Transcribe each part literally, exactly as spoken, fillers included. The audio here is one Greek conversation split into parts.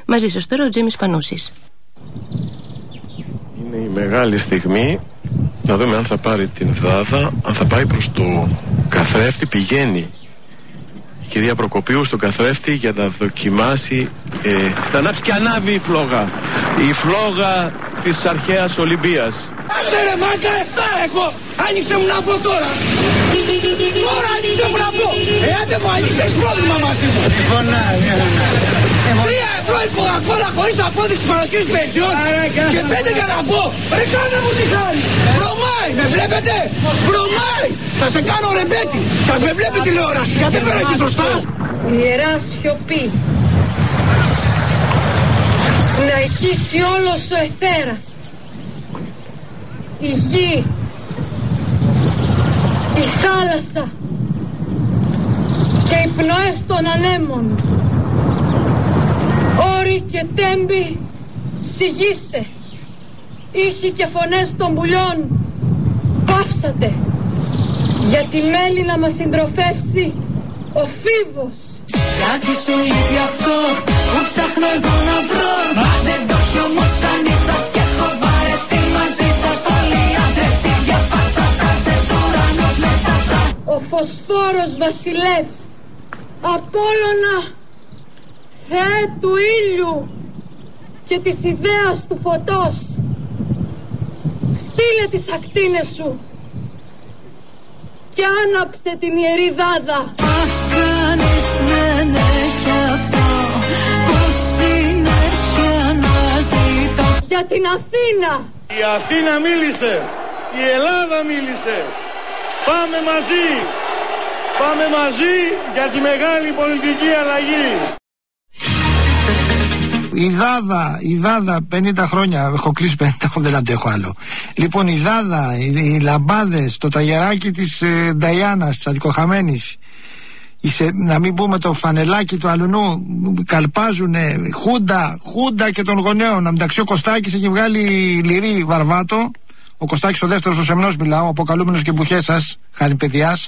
Μαζί σας τώρα ο Τζίμις Πανούσης. Είναι η μεγάλη στιγμή να δούμε αν θα πάρει την Δάδα, αν θα πάει προς το καθρέφτη. Πηγαίνει η κυρία Προκοπίου στον καθρέφτη για να δοκιμάσει ε, να ανάψει και ανάβει η φλόγα. Η φλόγα της αρχαίας Ολυμπίας. Άσε ρε μάκα, εφτά έχω! Άνοιξε μου να πω τώρα! Τώρα άνοιξε μου να πω! Εάν δεν μου άνοιξες πρόβλημα μαζί μου! Τρία ευρώ η κοκακόλα χωρίς απόδειξη παροχής πενσιών και πέντε για να πω! Ρε κάνε μου τη χάρη! Βρωμάει! Με βλέπετε! Βρωμάει! Θα σε κάνω ρεμπέτη! Θα με βλέπει τηλεόραση! Γιατί δεν φέρεστε σωστά! Ιερά σιωπή! Να ηχήσει όλος ο αιθέρας! Η γη, η θάλασσα και οι πνοές των ανέμων, όροι και τέμποι, σιγήστε, ήχοι και φωνές των πουλιών, πάυσατε, για τη μέλη να μας συντροφεύσει ο φίβος. Γιατί σου λείπει αυτό που ψάχνω εγώ να βρω, μα δεν το έχει όμως κανείς σας και έχω βαρεθεί μαζί σας όλοι οι άντρες, ίδια φάτσα, κάζες ουρανός μετά τα... Ο φωσφόρος βασιλεύς, Απόλλωνα, Θεέ του ήλιου και της ιδέας του φωτός, στείλε τις ακτίνες σου και άναψε την ιερή Δάδα. Αχ, κανείς δεν έχει αυτό που συνέχεια να ζητώ. Για την Αθήνα. Η Αθήνα μίλησε, η Ελλάδα μίλησε. Πάμε μαζί, πάμε μαζί για τη μεγάλη πολιτική αλλαγή. Η Δάδα, η Δάδα, πενήντα χρόνια, έχω κλείσει πενήντα, δεν αντέχω άλλο. Λοιπόν, η Δάδα, οι, οι λαμπάδες, το ταγεράκι της ε, Νταϊάνας, της Αδικοχαμένης, σε, να μην πούμε το φανελάκι του αλουνού, καλπάζουνε, χούντα, χούντα και των γονέων. Μεταξύ ο Κωστάκης έχει βγάλει λυρί Βαρβάτο, ο Κωστάκης ο δεύτερος ο Σεμνός μιλάω, αποκαλούμενος και μπουχέσας, χάρη παιδιάς.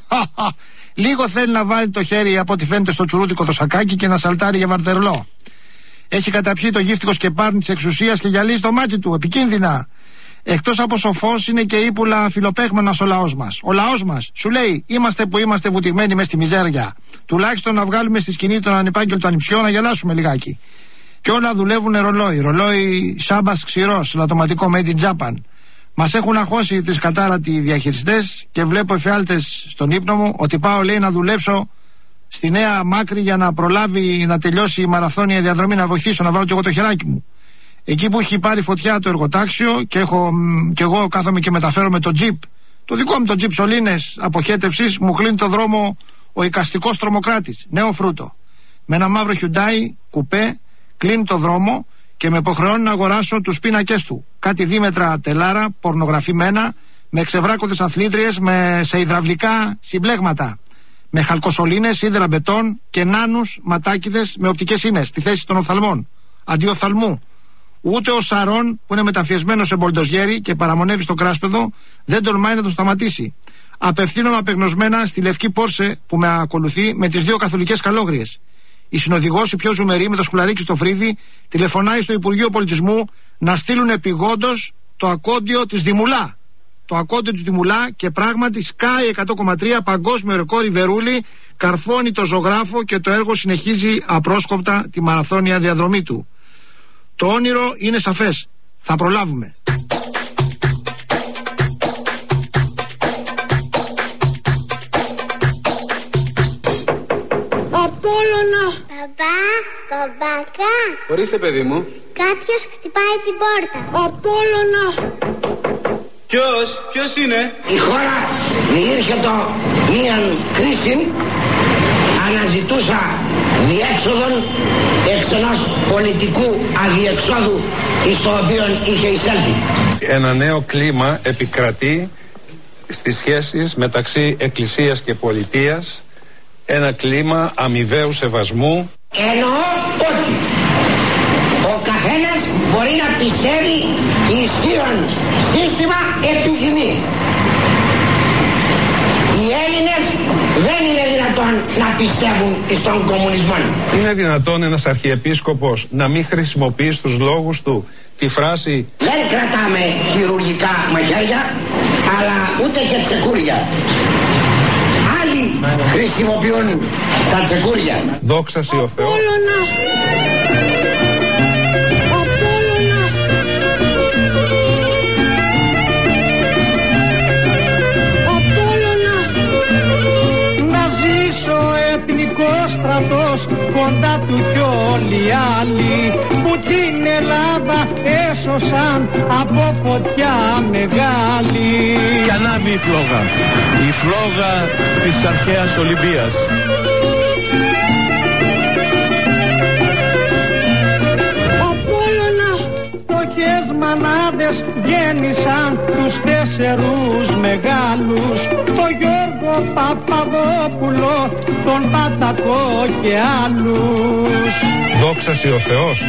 Λίγο θέλει να βάλει το χέρι από ό,τι φαίνεται στο τσουρούτικο το σακάκι και να σαλτάρει για βαρτερλό. Έχει καταπιεί το γύφτικο σκεπάρνι της εξουσίας και γυαλίζει το μάτι του, επικίνδυνα. Εκτός από σοφός είναι και ύπουλα φιλοπαίγμενας ο λαός μας. Ο λαός μας σου λέει: είμαστε που είμαστε βουτυγμένοι μες στη μιζέρια. Τουλάχιστον να βγάλουμε στη σκηνή τον ανεπάγγελτο ανιψιό να γελάσουμε λιγάκι. Και όλα δουλεύουν ρολόι. Ρολόι Σάμπας ξηρός, λατωματικό made in Japan. Μας έχουν αγχώσει τις κατάρατοι διαχειριστές και βλέπω εφιάλτες στον ύπνο μου ότι πάω, λέει, να δουλέψω στη Νέα Μάκρη για να προλάβει να τελειώσει η μαραθώνια διαδρομή, να βοηθήσω να βάλω κι εγώ το χεράκι μου. Εκεί που έχει πάρει φωτιά το εργοτάξιο και, έχω, και εγώ κάθομαι και μεταφέρω με το τζιπ, το δικό μου το τζιπ σωλήνες αποχέτευσης, μου κλείνει το δρόμο ο εικαστικός τρομοκράτης, νέο φρούτο. Με ένα μαύρο Hyundai κουπέ κλείνει το δρόμο και με υποχρεώνει να αγοράσω τους πίνακες του. Κάτι δίμετρα τελάρα, πορνογραφημένα, με ξεβράκωδες αθλήτριες, με, σε υδραυλικά συμπλέγματα. Με χαλκοσωλήνες, σίδερα μπετόν και νάνους ματάκιδες με οπτικές ίνες στη θέση των οφθαλμών. Αντί οφθαλμού. Ούτε ο Σαρών που είναι μεταφιεσμένος σε μπολντοζιέρι και παραμονεύει στο κράσπεδο δεν τολμάει να το σταματήσει. Απευθύνομαι απεγνωσμένα στη λευκή Πόρσε που με ακολουθεί με τις δύο καθολικές καλόγριες. Η συνοδηγός, η πιο ζουμερή με το σκουλαρίκι στο φρύδι, τηλεφωνάει στο Υπουργείο Πολιτισμού να στείλουν επιγόντως το ακόντιο της Δημουλά. Το ακόντιο του Δημουλά και πράγματι σκάει εκατό κόμμα τρία, παγκόσμιο ρεκόρ η Βερούλη, καρφώνει το ζωγράφο και το έργο συνεχίζει απρόσκοπτα τη μαραθώνια διαδρομή του. Το όνειρο είναι σαφές. Θα προλάβουμε. Απόλλωνα! Παπά, παπάκα. Ορίστε, παιδί μου. Κάποιος χτυπάει την πόρτα. Απόλλωνα! Ποιος, ποιος είναι? Η χώρα διήρχετο μίαν κρίση, αναζητούσα διέξοδον εξ ενός πολιτικού αδιεξόδου εις το οποίο είχε εισέλθει. Ένα νέο κλίμα επικρατεί στις σχέσεις μεταξύ εκκλησίας και πολιτείας, ένα κλίμα αμοιβαίου σεβασμού. Εννοώ ότι ο καθένας μπορεί να πιστεύει ισχύον σύστημα επιθυμεί. Οι Έλληνες δεν είναι δυνατόν να πιστεύουν στον κομμουνισμό. Είναι δυνατόν ένας αρχιεπίσκοπος να μην χρησιμοποιεί στους λόγους του τη φράση «Δεν κρατάμε χειρουργικά μαχαίρια, αλλά ούτε και τσεκούρια». Άλλοι χρησιμοποιούν τα τσεκούρια. Δόξα σοι ο Θεός. Στρατός κοντά του κι όλοι οι άλλοι που την Ελλάδα έσωσαν από φωτιά μεγάλη. Και ανάβει η φλόγα, η φλόγα της αρχαίας Ολυμπίας. Φτωχές μανάδες γέννησαν τους τέσσερους μεγάλους, το Γιώργο Παπαδόπουλο, τον Πατακό και άλλους. Δόξα σοι ο Θεός.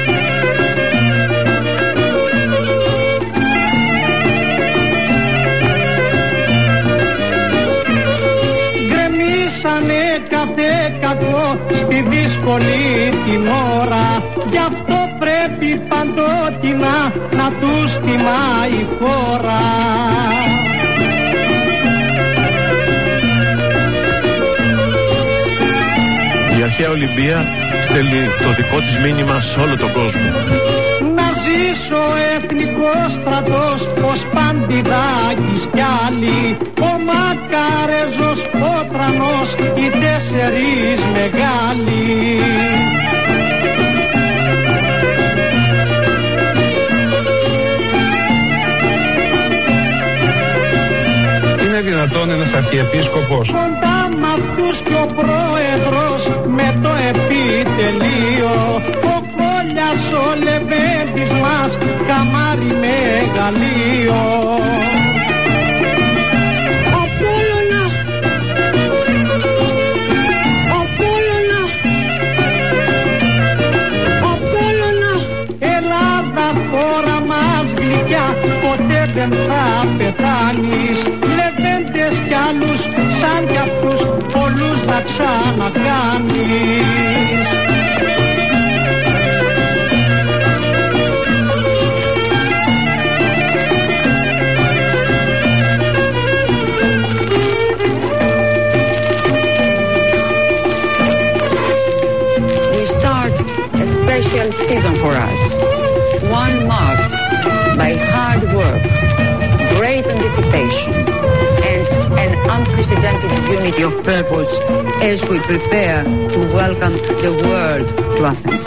Γκρεμίσανε κάθε κακό στη δύσκολη την ώρα, γι' αυτό πρέπει παντότινα να τους τιμάει η χώρα. Η αρχαία Ολυμπία στέλνει το δικό της μήνυμα σε όλο τον κόσμο. Να ζήσει ο εθνικός στρατός, ο Σπαντιδάκης κι άλλοι, ο Μακαρέζος, ο Τρανός, οι τέσσερις μεγάλοι. Είναι δυνατόν ένας αρχιεπίσκοπος κοντά μ' αυτούς κι ο πρόεδρος με το επιτελείο, ο Κόλλιας ο Λεβέντης μας, καμάρι μεγαλείο. Απόλλωνα, Απόλλωνα, Απόλλωνα. Ελλάδα χώρα μας γλυκιά, ποτέ δεν θα πεθάνεις. Λεβέντες κι άλλους σαν κι αυτούς, πολλούς να ξανακάνεις. We start a special season for us, one marked by hard work, great anticipation, and an unprecedented unity of purpose as we prepare to welcome the world to Athens.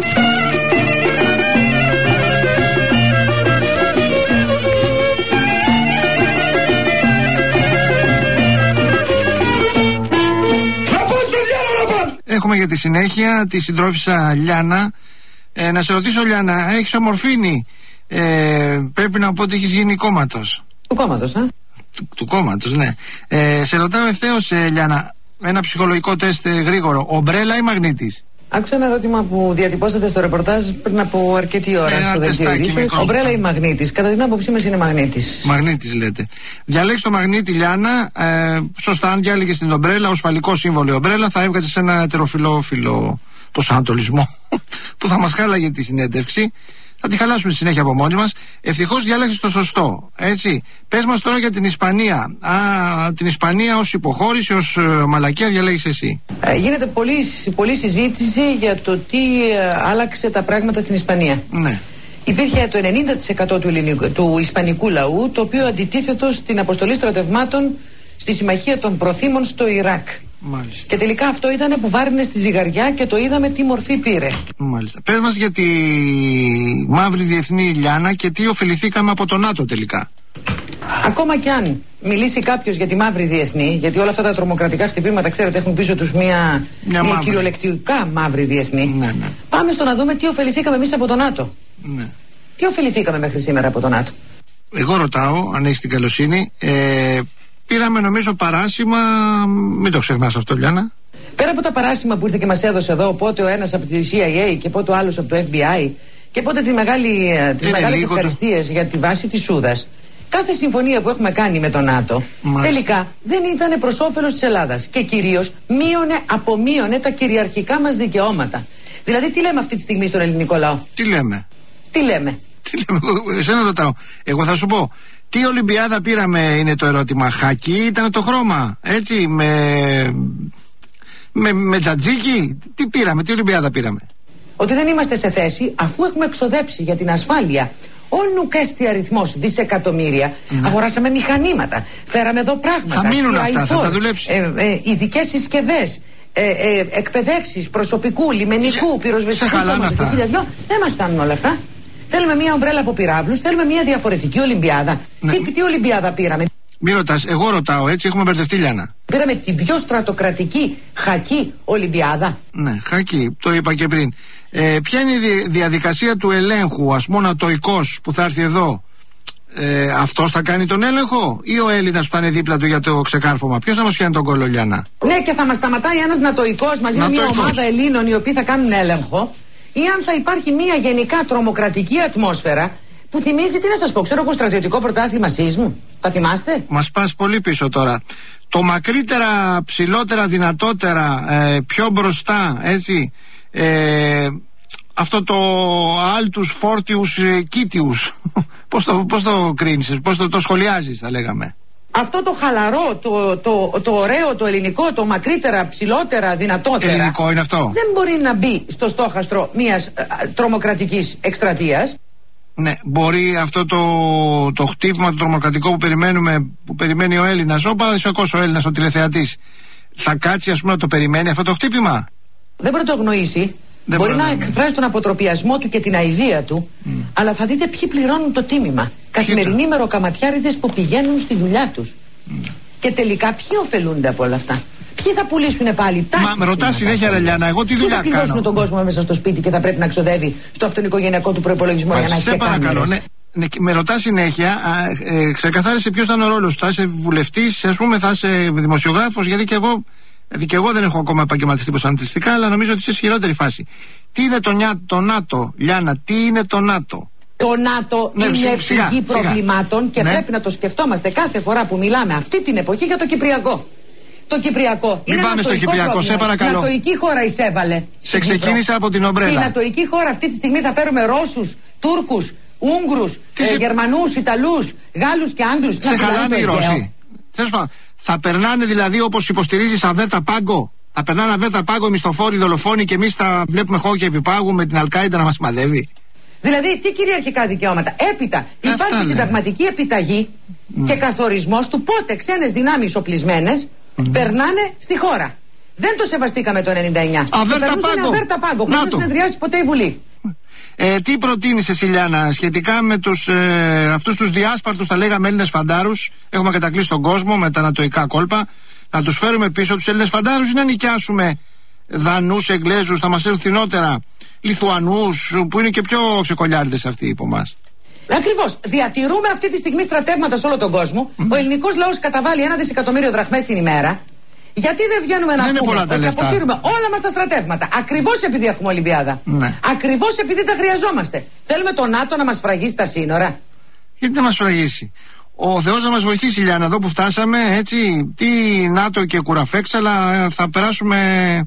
Έχουμε για τη συνέχεια τη συντρόφισσα Λιάνα. Ε, να σε ρωτήσω, Λιάνα, έχεις ομορφήνει. Ε, πρέπει να πω ότι έχεις γίνει κόμματος. Του κόμματος, α? Του, του κόμματος, ναι. Ε, σε ρωτάω ευθέως, ε, Λιάνα, ένα ψυχολογικό τεστ ε, γρήγορο. Ομπρέλα ή μαγνήτης? Άκουσα ένα ερώτημα που διατυπώσατε στο ρεπορτάζ πριν από αρκετή ώρα ένα στο δελτίο ειδήσεων. Ομπρέλα ή μαγνήτης? Κατά την άποψή μας είναι μαγνήτης. Μαγνήτης λέτε. Διαλέξει το μαγνήτη, Λιάνα. Ε, σωστά, αν διάλεγε την ομπρέλα ως φαλικό σύμβολο η ομπρέλα, θα έβγαζε σε ένα ετεροφιλόφιλο προσανατολισμό που θα μας χάλαγε τη συνέντευξη. Θα τη χαλάσουμε στη συνέχεια από μόνοι μας. Ευτυχώς διάλεξες το σωστό. Έτσι. Πες μας τώρα για την Ισπανία. Α, την Ισπανία ως υποχώρηση, ως ε, μαλακία διαλέγεις εσύ. Ε, γίνεται πολλή, πολλή συζήτηση για το τι ε, άλλαξε τα πράγματα στην Ισπανία. Ναι. Υπήρχε το ενενήντα τοις εκατό του, ελληνικού, του ισπανικού λαού, το οποίο αντιτίθετο στην αποστολή στρατευμάτων στη συμμαχία των προθήμων στο Ιράκ. Μάλιστα. Και τελικά αυτό ήταν που βάρινε στη ζυγαριά και το είδαμε τι μορφή πήρε. Μάλιστα. Πες μας για τη μαύρη διεθνή, Λιάνα, και τι ωφεληθήκαμε από το ΝΑΤΟ τελικά. Ακόμα κι αν μιλήσει κάποιος για τη μαύρη διεθνή, γιατί όλα αυτά τα τρομοκρατικά χτυπήματα, ξέρετε, έχουν πίσω τους μια, μια, μια κυριολεκτικά μαύρη διεθνή. Ναι, ναι. Πάμε στο να δούμε τι ωφεληθήκαμε εμείς από το ΝΑΤΟ. Ναι. Τι ωφεληθήκαμε μέχρι σήμερα από το ΝΑΤΟ? Εγώ ρωτάω, αν έχεις την καλοσύνη, ε, πήραμε νομίζω παράσημα, μην το ξεχνάς αυτό, Λιάνα. Πέρα από τα παράσημα που ήρθε και μας έδωσε εδώ, πότε ο ένας από τη σι άι έι και πότε ο άλλος από το εφ μπι άι και πότε τη μεγάλη, τις μεγάλες ευχαριστίες το... για τη βάση της Σούδας, κάθε συμφωνία που έχουμε κάνει με το ΝΑΤΟ Μάλιστα. τελικά δεν ήταν προς όφελος της Ελλάδας και κυρίως μείωνε, απομείωνε τα κυριαρχικά μας δικαιώματα. Δηλαδή, τι λέμε αυτή τη στιγμή στον ελληνικό λαό? Τι λέμε? Τι λέμε? Τι λέμε? Εσένα ρωτάω. Εγώ θα σου πω. Τι Ολυμπιάδα πήραμε είναι το ερώτημα. Χακί ήταν το χρώμα. Έτσι, με. με, με τζατζίκι. Τι πήραμε, τι Ολυμπιάδα πήραμε? Ότι δεν είμαστε σε θέση, αφού έχουμε εξοδέψει για την ασφάλεια όνουκέστη αριθμός δισεκατομμύρια, ναι. αγοράσαμε μηχανήματα, φέραμε εδώ πράγματα. Θα μείνουν αυτά, θα τα δουλέψει. Ε, ε, ειδικές συσκευές, ε, ε, εκπαιδεύσεις προσωπικού, λιμενικού, πυροσβεστικού σώματος. Δεν μας φτάνουν όλα αυτά. Θέλουμε μια ομπρέλα από πυράβλους, θέλουμε μια διαφορετική Ολυμπιάδα. Ναι. Τι, τι Ολυμπιάδα πήραμε? Μη ρωτάς, εγώ ρωτάω, έτσι έχουμε μπερδευτεί, Λιάννα. Πήραμε την πιο στρατοκρατική χακί Ολυμπιάδα. Ναι, χακί, το είπα και πριν. Ε, ποια είναι η διαδικασία του ελέγχου, ας πούμε, ατοικός που θα έρθει εδώ? Ε, αυτός θα κάνει τον έλεγχο ή ο Έλληνας που θα είναι δίπλα του για το ξεκάρφωμα? Ποιος θα μας πιάνει τον κόλλο, Λιάννα? Ναι, και θα μας σταματάει ένας νατοικός μαζί με μια ομάδα Ελλήνων οι οποίοι θα κάνουν έλεγχο, ή αν θα υπάρχει μια γενικά τρομοκρατική ατμόσφαιρα που θυμίζει, τι να σας πω, ξέρω εγώ, στρατιωτικό πρωτάθλημα σεισμού. Τα θυμάστε? Μας πας πολύ πίσω τώρα. Το μακρύτερα, ψηλότερα, δυνατότερα, ε, πιο μπροστά, έτσι, ε, αυτό το Altus Fortius Kitius, πώς το, πώς το κρίνεις, πώς το, το σχολιάζεις, θα λέγαμε? Αυτό το χαλαρό, το, το, το ωραίο, το ελληνικό, το μακρύτερα, ψηλότερα, δυνατότερα. Ελληνικό είναι αυτό. Δεν μπορεί να μπει στο στόχαστρο μιας ε, τρομοκρατικής εκστρατείας. Ναι, μπορεί αυτό το, το χτύπημα το τρομοκρατικό που περιμένουμε, που περιμένει ο Έλληνας, ο παραδοσιακός ο Έλληνας, ο τηλεθεατής, θα κάτσει, ας πούμε, να το περιμένει αυτό το χτύπημα? Δεν μπορεί να το γνωρίσει. Δεν μπορεί να εκφράσει τον αποτροπιασμό του και την αηδία του, mm. αλλά θα δείτε ποιοι πληρώνουν το τίμημα. Καθημερινοί μεροκαματιάριδες που πηγαίνουν στη δουλειά τους. Mm. Και τελικά ποιοι ωφελούνται από όλα αυτά? Ποιοι θα πουλήσουν πάλι τάσεις? Μα με ρωτάς συνέχεια, ρε Λιάννα, εγώ τι δουλειά κάνω? Ποιοι θα κλειδώσουν τον κόσμο μέσα στο σπίτι και θα πρέπει να ξοδεύει στο αυτονοικογενειακό του προϋπολογισμό Μα, για να έχει και κάμερες? Ναι, ναι, με ρωτάς συνέχεια, α, ε, ξεκαθάρισε ποιος θα είναι ο ρόλος σου. Θα είσαι βουλευτής, ας πούμε, θα είσαι δημοσιογράφος? Γιατί και εγώ, δηλαδή και εγώ δεν έχω ακόμα επαγγελματιστεί προσανατολιστικά, αλλά νομίζω ότι είσαι σε χειρότερη φάση. Τι είναι το, νιά, το ΝΑΤΟ, Λιάννα, τι είναι το ΝΑΤΟ? Το ΝΑΤΟ ναι, είναι πηγή προβλημάτων και ναι. πρέπει να το σκεφτόμαστε κάθε φορά που μιλάμε αυτή την εποχή για το Κυπριακό. Το Κυπριακό. Μην είναι πάμε στο Κυπριακό, πρόβλημα. σε παρακαλώ. Νατοϊκή χώρα εισέβαλε. Σε ξεκίνησα από την ομπρέλα. Την νατοϊκή χώρα αυτή τη στιγμή θα φέρουμε Ρώσους, Τούρκους, Ούγγρους, ε, σε... Γερμανούς, Ιταλούς, Γάλλους και Άγγλους. Σε χαλάνε οι Ρώσοι. Θα περνάνε δηλαδή όπως υποστηρίζει Αβέρτα Πάγκο. Θα περνάνε Αβέρτα Πάγκο οι μισθοφόροι, οι δολοφόνοι και εμείς θα βλέπουμε χώκια επί με την Αλκάιντα να μας μαδεύει. Δηλαδή, τι κυριαρχικά δικαιώματα? Έπειτα, Αυτά υπάρχει λέει. συνταγματική επιταγή mm. και καθορισμός του πότε ξένες δυνάμεις οπλισμένες mm. περνάνε στη χώρα. Δεν το σεβαστήκαμε το ενενήντα εννιά. Αβέρτα Πάγκο. Αβέρτα Πάγκο, χωρίς να συνεδριάσει ποτέ η Βουλή. Ε, τι προτείνεις εσύ, Λιάννα, σχετικά με τους, ε, αυτούς τους διάσπαρτους, θα λέγαμε, Έλληνες φαντάρους? Έχουμε κατακλείσει τον κόσμο με τα νατοϊκά κόλπα. Να τους φέρουμε πίσω τους Έλληνες φαντάρους ή να νοικιάσουμε Δανούς, Εγγλέζους, θα μας έρθουν φθηνότερα, Λιθουανούς, που είναι και πιο ξεκολιάριδες αυτοί από εμάς? Ακριβώς. Διατηρούμε αυτή τη στιγμή στρατεύματα σε όλο τον κόσμο. Mm. Ο ελληνικός λαός καταβάλει ένα δισεκατομμύριο δραχμές την ημέρα. Γιατί δεν βγαίνουμε να δεν πούμε ότι αποσύρουμε όλα μας τα στρατεύματα? Ακριβώς επειδή έχουμε Ολυμπιάδα. Ναι. Ακριβώς επειδή τα χρειαζόμαστε. Θέλουμε το ΝΑΤΟ να μας φραγίσει τα σύνορα? Γιατί δεν μας φραγίσει? Ο Θεός να μας βοηθήσει, Λιάννα, εδώ που φτάσαμε, έτσι, τι ΝΑΤΟ και κουραφέξ, αλλά θα περάσουμε.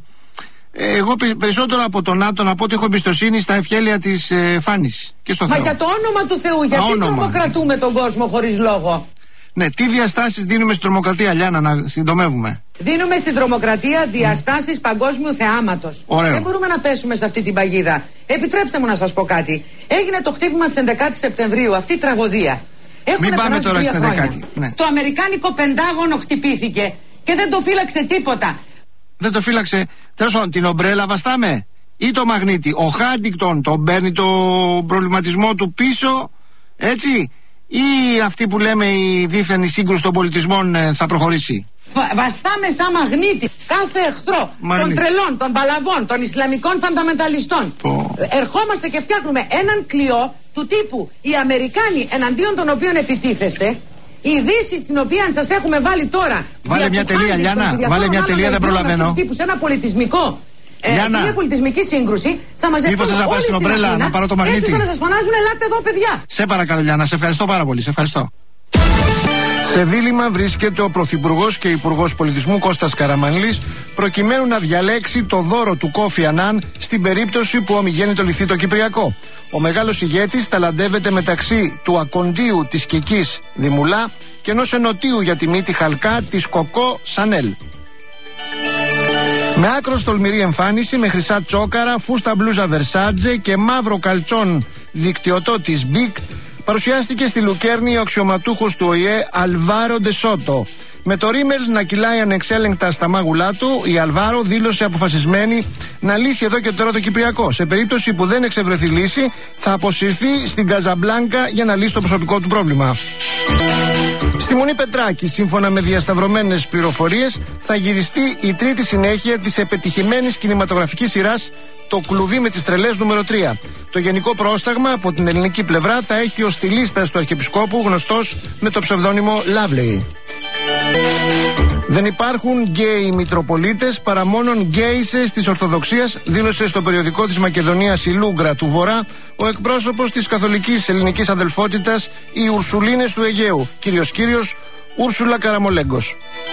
Εγώ περισσότερο από το ΝΑΤΟ να πω ότι έχω εμπιστοσύνη στα ευχέλεια της ε, Φάνης και στο Μα Θεό. για το όνομα του Θεού, γιατί τρομοκρατούμε τον κόσμο χωρίς λόγο? Ναι, τι διαστάσεις δίνουμε στην τρομοκρατία, Λιάννα, να συντομεύουμε? Δίνουμε στην τρομοκρατία διαστάσεις παγκόσμιου θεάματος. Ωραίο. Δεν μπορούμε να πέσουμε σε αυτή την παγίδα. Επιτρέψτε μου να σας πω κάτι. Έγινε το χτύπημα της έντεκα Σεπτεμβρίου, αυτή η τραγωδία. Μην πάμε τώρα στην έντεκα. Ναι. Το αμερικάνικο πεντάγωνο χτυπήθηκε και δεν το φύλαξε τίποτα. Δεν το φύλαξε. Τέλος πάντων, την ομπρέλα βαστάμε ή το μαγνήτη? Ο Χάντιγκτον τον παίρνει το προβληματισμό του πίσω, έτσι, ή αυτή που λέμε η δίθεν η σύγκρουση των πολιτισμών ε, θα προχωρήσει? Βα, βαστάμε σαν μαγνήτη κάθε εχθρό μαγνήτη. των τρελών, των παλαβών, των Ισλαμικών φανταμενταλιστών. Oh. Ερχόμαστε και φτιάχνουμε έναν κλειό του τύπου οι Αμερικάνοι εναντίον των οποίων επιτίθεστε, η Δύση στην οποία σας έχουμε βάλει τώρα. Βάλε μια τελεία, Λιάννα. Βάλε μια τελεία, δεν προλαβαίνω. Τύπου σε ένα πολιτισμικό. Ε, σε μια πολιτισμική σύγκρουση θα μαζευτούν όλοι στην στην ομπρέλα, να πάρω το μαγνήτη. Έτσι θα σας φωνάζουν, ελάτε εδώ παιδιά. Σε παρακαλώ, Λιάννα, σε ευχαριστώ πάρα πολύ, σε ευχαριστώ. Σε δίλημμα βρίσκεται ο Πρωθυπουργός και Υπουργός Πολιτισμού Κώστας Καραμανλής προκειμένου να διαλέξει το δώρο του Κόφι Ανάν στην περίπτωση που ομιγέννητο λυθεί το Κυπριακό. Ο μεγάλος ηγέτης ταλαντεύεται μεταξύ του ακοντίου της Κικής Δημουλά και ενός ενωτίου για τη μύτη χαλκά της Κοκό Σανέλ. Με άκρος τολμηρή εμφάνιση, με χρυσά τσόκαρα, φούστα μπλούζα Βερσάτζε και μαύρο καλτσόν δικτυωτό της Μπικ, παρουσιάστηκε στη Λουκέρνη ο αξιωματούχος του Ο Η Ε Αλβάρο Ντεσότο. Με το ρίμελ να κυλάει ανεξέλεγκτα στα μάγουλά του, η Αλβάρο δήλωσε αποφασισμένη να λύσει εδώ και τώρα το Κυπριακό. Σε περίπτωση που δεν εξευρεθεί λύση, θα αποσυρθεί στην Καζαμπλάνκα για να λύσει το προσωπικό του πρόβλημα. Στη Μονή Πετράκη, σύμφωνα με διασταυρωμένες πληροφορίες, θα γυριστεί η τρίτη συνέχεια της επιτυχημένης κινηματογραφικής σειράς «Το κλουβί με τις τρελές» νούμερο τρία. Το γενικό πρόσταγμα από την ελληνική πλευρά θα έχει ο στυλίστας του Αρχιεπισκόπου, γνωστός με το ψευδόνυμο Lovely. Δεν υπάρχουν γκέι μητροπολίτες παρά μόνον γκέισες της Ορθοδοξίας, δήλωσε στο περιοδικό της Μακεδονίας η Λούγκρα του Βορρά ο εκπρόσωπος της καθολικής ελληνικής αδελφότητας, οι Ουρσουλίνες του Αιγαίου, κύριος κύριος Ούρσουλα Καραμολέγκος.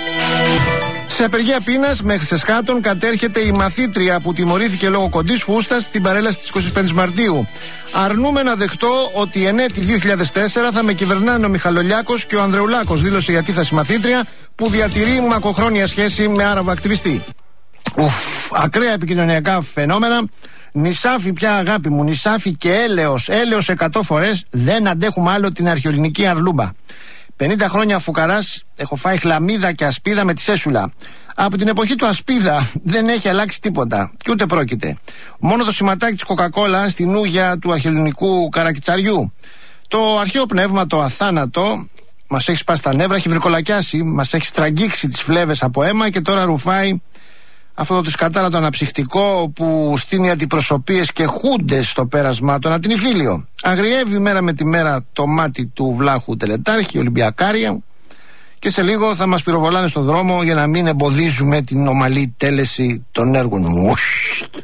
Σε απεργία πείνας μέχρι σε Σχάτων κατέρχεται η μαθήτρια που τιμωρήθηκε λόγω κοντής φούστας στην παρέλαση της εικοστής πέμπτης Μαρτίου. Αρνούμε να δεχτώ ότι εν έτη δύο χιλιάδες τέσσερα θα με κυβερνάνε ο Μιχαλολιάκος και ο Ανδρεουλάκος, δήλωσε η αντίθεση μαθήτρια που διατηρεί μακροχρόνια σχέση με Άραβο ακτιβιστή. Ουφ, ακραία επικοινωνιακά φαινόμενα. Νησάφι πια, αγάπη μου, νησάφι και έλεος, έλεος εκατό φορές, δεν αντέχουμε άλλο την αρχαιοελληνική αρλούμπα. πενήντα χρόνια φουκαράς, έχω φάει χλαμίδα και ασπίδα με τη σέσουλα. Από την εποχή του ασπίδα δεν έχει αλλάξει τίποτα και ούτε πρόκειται. Μόνο το σηματάκι της Κοκακόλα στην ούγια του αρχαιοελληνικού καρακιτσαριού. Το αρχαίο πνεύμα, το αθάνατο, μας έχει σπάσει τα νεύρα, έχει βρικολακιάσει, μας έχει στραγγίξει τις φλέβες από αίμα και τώρα ρουφάει αυτό το σκατάρα αναψυχτικό που στείνει αντιπροσωπείες και χούντες στο πέρασμά του ανατινηφίλιο. Αγριεύει μέρα με τη μέρα το μάτι του βλάχου τελετάρχη, Ολυμπιακάρια, και σε λίγο θα μας πυροβολάνε στον δρόμο για να μην εμποδίζουμε την ομαλή τέλεση των έργων. Ουστ.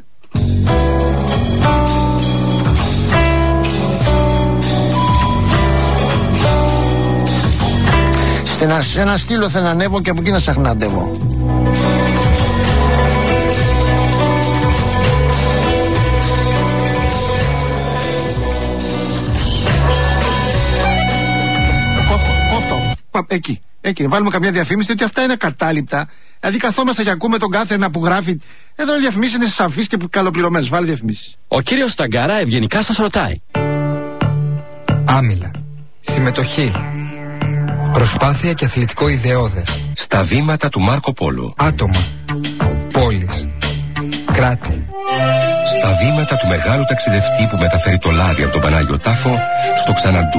Σε ένα στήλο θα ανέβω και από εκεί να σαχνάντευω. Εκεί, εκεί, βάλουμε καμιά διαφήμιση, ότι αυτά είναι ακατάληπτα. Δηλαδή, καθόμαστε και ακούμε τον κάθε ένα που γράφει. Εδώ οι διαφημίσεις είναι σαφείς και καλοπληρωμένες. Βάλε διαφημίσεις. Ο κύριος Σταγκαρά ευγενικά σας ρωτάει. Άμυλα. Συμμετοχή. Προσπάθεια και αθλητικό ιδεώδες. Στα βήματα του Μάρκο Πόλο. Άτομα. Πόλεις. Κράτη. Στα βήματα του μεγάλου ταξιδευτή που μεταφέρει το λάδι από τον Πανάγιο Τάφο στο Ξαναντού.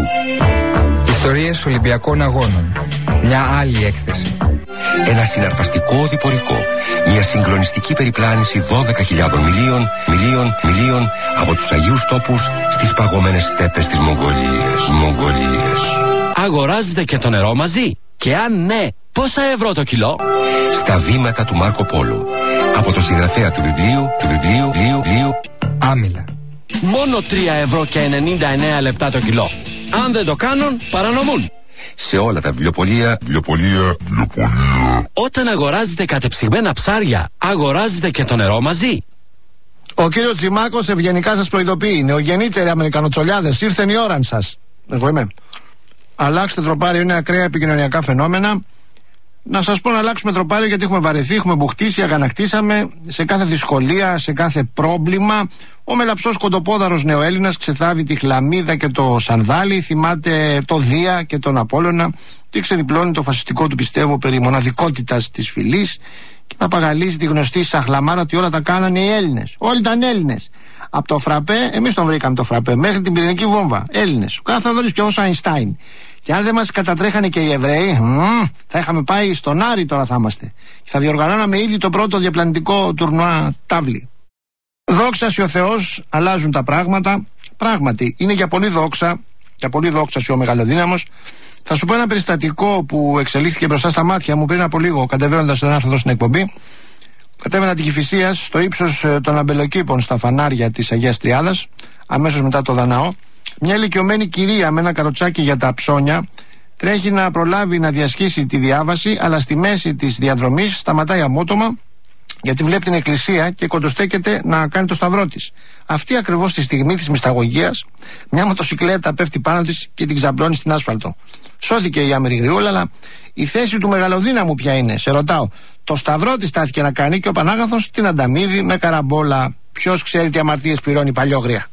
Ιστορίες Ολυμπιακών Αγώνων. Μια άλλη έκθεση. Ένα συναρπαστικό οδηπορικό. Μια συγκλονιστική περιπλάνηση δώδεκα χιλιάδων μιλίων, μιλίων, μιλίων από τους Αγίους Τόπους στις παγωμένες στέπες της Μογγολίας. Μογγολίας. Αγοράζετε και το νερό μαζί? Και αν ναι, πόσα ευρώ το κιλό? Στα βήματα του Μάρκο Πόλο. Από το συγγραφέα του βιβλίου, του βιβλίου, βιβλίου, βιβλίου. Άμυλα. Μόνο τρία ευρώ και ενενήντα εννέα λεπτά το κιλό. Αν δεν το κάνουν, παρανομούν. Σε όλα τα βιβλιοπωλεία, βιβλιοπωλεία, βιβλιοπωλεία. Όταν αγοράζετε κατεψυγμένα ψάρια, αγοράζετε και το νερό μαζί? Ο κύριος Τζιμάκος ευγενικά σας προειδοποιεί. Νεογεννήτεροι Αμερικανοτσολιάδες, ήρθεν η ώρα σας. Εγώ είμαι. Αλλάξτε τροπάριο, είναι ακραία επικοινωνιακά φαινόμενα. Να σας πω να αλλάξουμε τροπάριο, γιατί έχουμε βαρεθεί, έχουμε μπουχτίσει, αγανακτήσαμε σε κάθε δυσκολία, σε κάθε πρόβλημα. Ο μελαψός κοντοπόδαρος νεοέλληνας ξεθάβει τη χλαμίδα και το σανδάλι, θυμάται το Δία και τον Απόλλωνα και ξεδιπλώνει το φασιστικό του πιστεύω περί μοναδικότητας της φυλής και θα παγαλίζει τη γνωστή σαχλαμάρα ότι όλα τα κάνανε οι Έλληνες. Όλοι ήταν Έλληνες. Από το φραπέ, εμείς τον βρήκαμε το φραπέ, μέχρι την πυρηνική βόμβα. Έλληνες. Ο Καθοδόρης και ο Αϊνστάιν. Και αν δεν μας κατατρέχανε και οι Εβραίοι, μ, θα είχαμε πάει στον Άρη, τώρα θα είμαστε. Και θα διοργανώναμε ήδη το πρώτο διαπλανητικό τουρνουά τάβλη. Δόξα ο Θεός, αλλάζουν τα πράγματα. Πράγματι, είναι για πολύ δόξα, για πολύ δόξα ο μεγαλοδύναμος. Θα σου πω ένα περιστατικό που εξελίχθηκε μπροστά στα μάτια μου πριν από λίγο, κατεβαίνοντας ένα άρθρο εδώ στην εκπομπή. Κατέβαινα την Κηφισίας στο ύψος των αμπελοκήπων στα φανάρια της Αγίας Τριάδας, αμέσως μετά το Δαναό. Μια ηλικιωμένη κυρία με ένα καροτσάκι για τα ψώνια, Τρέχει να προλάβει να διασχίσει τη διάβαση, αλλά στη μέση της διαδρομής σταματάει αμότομα, γιατί βλέπει την εκκλησία και κοντοστέκεται να κάνει το σταυρό της. Αυτή ακριβώς τη στιγμή της μυσταγωγίας, μια μοτοσικλέτα πέφτει πάνω της και την ξαπλώνει στην άσφαλτο. Σώθηκε η άμερη γριούλα, αλλά η θέση του μεγαλοδύναμου ποια είναι, σε ρωτάω. Το σταυρό της στάθηκε να κάνει και ο Πανάγαθος την ανταμείβει με καραμπόλα. Ποιος ξέρει τι αμαρτίες πληρώνει παλιόγρια.